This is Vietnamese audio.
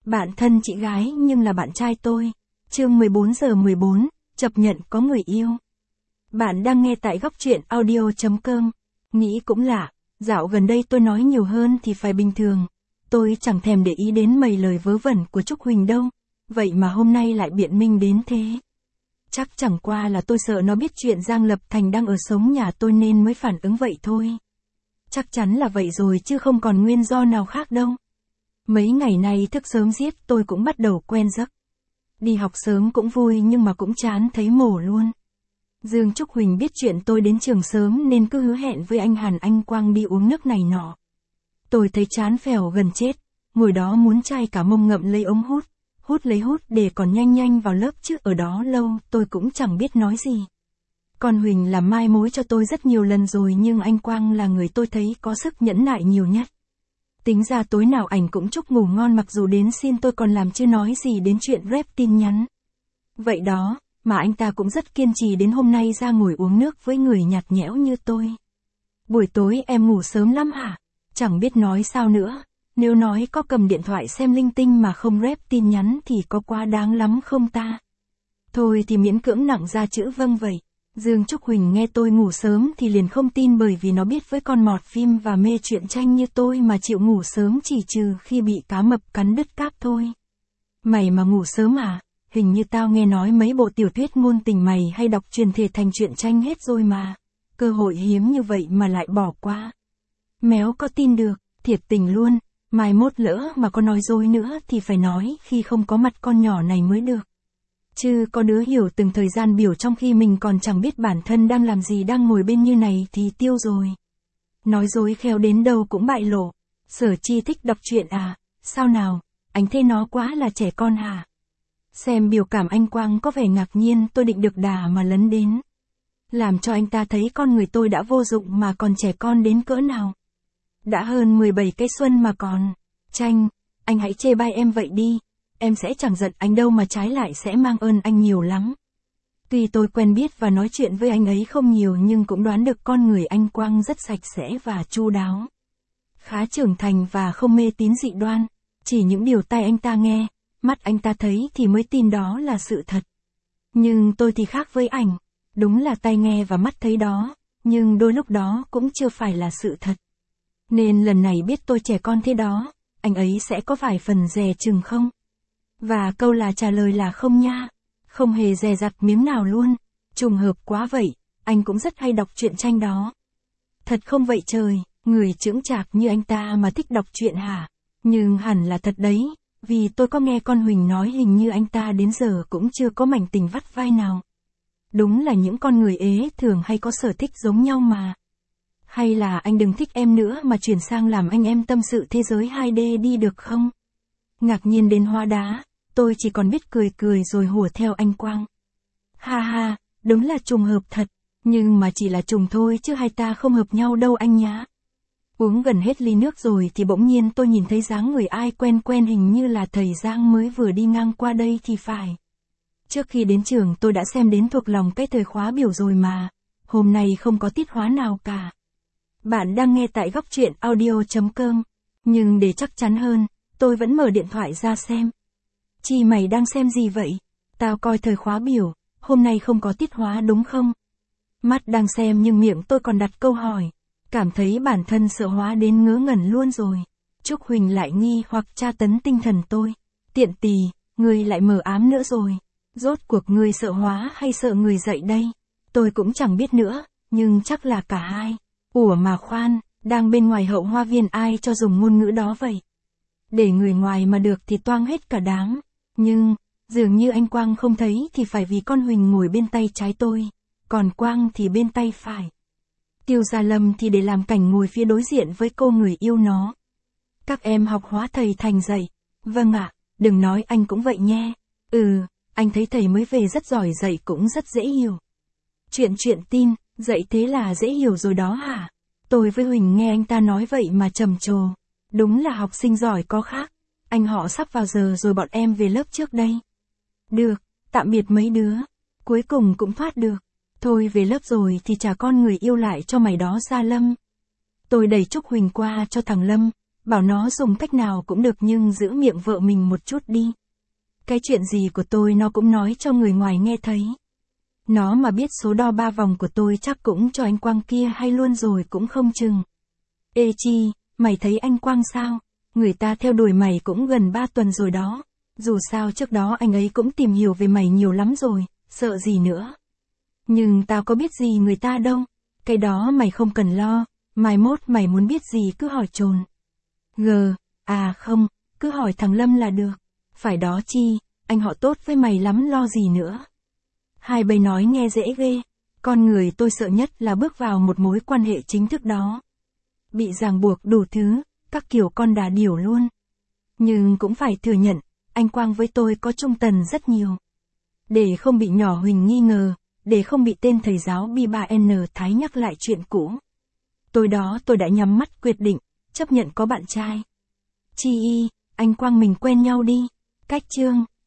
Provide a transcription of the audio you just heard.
Bạn thân chị gái nhưng là bạn trai tôi. Chương 14:14, chấp nhận có người yêu. Bạn đang nghe tại góc truyện audio.com. Nghĩ cũng lạ, dạo gần đây tôi nói nhiều hơn thì phải bình thường. Tôi chẳng thèm để ý đến mấy lời vớ vẩn của Trúc Huỳnh đâu. Vậy mà hôm nay lại biện minh đến thế. Chắc chẳng qua là tôi sợ nó biết chuyện Giang Lập Thành đang ở sống nhà tôi nên mới phản ứng vậy thôi. Chắc chắn là vậy rồi chứ không còn nguyên do nào khác đâu. Mấy ngày nay thức sớm giết tôi cũng bắt đầu quen giấc. Đi học sớm cũng vui nhưng mà cũng chán thấy mổ luôn. Dương Trúc Huỳnh biết chuyện tôi đến trường sớm nên cứ hứa hẹn với anh Hàn anh Quang đi uống nước này nọ. Tôi thấy chán phèo gần chết, ngồi đó muốn chai cả mông ngậm lấy ống hút lấy hút để còn nhanh nhanh vào lớp chứ ở đó lâu tôi cũng chẳng biết nói gì. Con Huỳnh làm mai mối cho tôi rất nhiều lần rồi nhưng anh Quang là người tôi thấy có sức nhẫn nại nhiều nhất. Tính ra tối nào ảnh cũng chúc ngủ ngon mặc dù đến xin tôi còn làm chưa nói gì đến chuyện rep tin nhắn. Vậy đó, mà anh ta cũng rất kiên trì đến hôm nay ra ngồi uống nước với người nhạt nhẽo như tôi. Buổi tối em ngủ sớm lắm hả? Chẳng biết nói sao nữa, nếu nói có cầm điện thoại xem linh tinh mà không rep tin nhắn thì có quá đáng lắm không ta? Thôi thì miễn cưỡng nặng ra chữ vâng vậy. Dương Trúc Huỳnh nghe tôi ngủ sớm thì liền không tin bởi vì nó biết với con mọt phim và mê truyện tranh như tôi mà chịu ngủ sớm chỉ trừ khi bị cá mập cắn đứt cáp thôi. Mày mà ngủ sớm à? Hình như tao nghe nói mấy bộ tiểu thuyết ngôn tình mày hay đọc truyền thể thành truyện tranh hết rồi mà. Cơ hội hiếm như vậy mà lại bỏ qua. Méo có tin được, thiệt tình luôn, mai mốt lỡ mà có nói dối nữa thì phải nói khi không có mặt con nhỏ này mới được. Chứ có đứa hiểu từng thời gian biểu trong khi mình còn chẳng biết bản thân đang làm gì đang ngồi bên như này thì tiêu rồi. Nói dối khéo đến đâu cũng bại lộ. Sở Chi thích đọc truyện à? Sao nào? Anh thấy nó quá là trẻ con hả? Xem biểu cảm anh Quang có vẻ ngạc nhiên tôi định được đà mà lấn đến. Làm cho anh ta thấy con người tôi đã vô dụng mà còn trẻ con đến cỡ nào. Đã hơn 17 cái xuân mà còn. Tranh, anh hãy chê bai em vậy đi. Em sẽ chẳng giận anh đâu mà trái lại sẽ mang ơn anh nhiều lắm. Tuy tôi quen biết và nói chuyện với anh ấy không nhiều nhưng cũng đoán được con người anh Quang rất sạch sẽ và chu đáo. Khá trưởng thành và không mê tín dị đoan. Chỉ những điều tai anh ta nghe, mắt anh ta thấy thì mới tin đó là sự thật. Nhưng tôi thì khác với ảnh. Đúng là tai nghe và mắt thấy đó, nhưng đôi lúc đó cũng chưa phải là sự thật. Nên lần này biết tôi trẻ con thế đó, anh ấy sẽ có vài phần dè chừng không? Và câu là trả lời là không nha. Không hề dè dặt miếng nào luôn. Trùng hợp quá vậy, anh cũng rất hay đọc truyện tranh đó. Thật không vậy trời, người chững chạc như anh ta mà thích đọc truyện hả? Nhưng hẳn là thật đấy, vì tôi có nghe con Huỳnh nói hình như anh ta đến giờ cũng chưa có mảnh tình vắt vai nào. Đúng là những con người ế thường hay có sở thích giống nhau mà. Hay là anh đừng thích em nữa mà chuyển sang làm anh em tâm sự thế giới 2D đi được không? Ngạc nhiên đến hóa đá, tôi chỉ còn biết cười cười rồi hùa theo anh Quang. Ha ha, đúng là trùng hợp thật, nhưng mà chỉ là trùng thôi chứ hai ta không hợp nhau đâu anh nhá. Uống gần hết ly nước rồi thì bỗng nhiên tôi nhìn thấy dáng người ai quen quen hình như là thầy Giang mới vừa đi ngang qua đây thì phải. Trước khi đến trường tôi đã xem đến thuộc lòng cái thời khóa biểu rồi mà, hôm nay không có tiết hóa nào cả. Bạn đang nghe tại góc truyện audio.com, nhưng để chắc chắn hơn, tôi vẫn mở điện thoại ra xem. Chi mày đang xem gì vậy? Tao coi thời khóa biểu, hôm nay không có tiết hóa đúng không? Mắt đang xem nhưng miệng tôi còn đặt câu hỏi. Cảm thấy bản thân sợ hóa đến ngớ ngẩn luôn rồi. Trúc Huỳnh lại nghi hoặc tra tấn tinh thần tôi. Tiện tì, ngươi lại mờ ám nữa rồi. Rốt cuộc ngươi sợ hóa hay sợ người dạy đây? Tôi cũng chẳng biết nữa, nhưng chắc là cả hai. Ủa mà khoan, đang bên ngoài hậu hoa viên ai cho dùng ngôn ngữ đó vậy? Để người ngoài mà được thì toang hết cả đám. Nhưng, dường như anh Quang không thấy thì phải vì con Huỳnh ngồi bên tay trái tôi. Còn Quang thì bên tay phải. Tiêu Gia Lâm thì để làm cảnh ngồi phía đối diện với cô người yêu nó. Các em học hóa thầy Thành dạy. Vâng ạ, đừng nói anh cũng vậy nhé. Anh thấy thầy mới về rất giỏi dạy cũng rất dễ hiểu. Chuyện tin, dạy thế là dễ hiểu rồi đó hả? Tôi với Huỳnh nghe anh ta nói vậy mà trầm trồ. Đúng là học sinh giỏi có khác. Anh họ sắp vào giờ rồi bọn em về lớp trước đây. Được, tạm biệt mấy đứa. Cuối cùng cũng thoát được. Thôi về lớp rồi thì trả con người yêu lại cho mày đó Gia Lâm. Tôi đẩy Trúc Huỳnh qua cho thằng Lâm. bảo nó dùng cách nào cũng được nhưng giữ miệng vợ mình một chút đi. Cái chuyện gì của tôi nó cũng nói cho người ngoài nghe thấy. Nó mà biết số đo 3 vòng của tôi chắc cũng cho anh Quang kia hay luôn rồi cũng không chừng. Ê Chi, mày thấy anh Quang sao? Người ta theo đuổi mày cũng gần 3 tuần rồi đó. Dù sao trước đó anh ấy cũng tìm hiểu về mày nhiều lắm rồi, sợ gì nữa. Nhưng tao có biết gì người ta đâu. Cái đó mày không cần lo, mai mốt mày muốn biết gì cứ hỏi Trồn. Không, cứ hỏi thằng Lâm là được. Phải đó Chi, anh họ tốt với mày lắm lo gì nữa. Hai bầy nói nghe dễ ghê. Con người tôi sợ nhất là bước vào một mối quan hệ chính thức đó. Bị ràng buộc đủ thứ, các kiểu con đà điểu luôn. Nhưng cũng phải thừa nhận, anh Quang với tôi có chung tần rất nhiều. Để không bị nhỏ Huỳnh nghi ngờ, để không bị tên thầy giáo B3N Thái nhắc lại chuyện cũ. Tôi đã nhắm mắt quyết định, chấp nhận có bạn trai. Chi y, anh Quang mình quen nhau đi. Cách chương.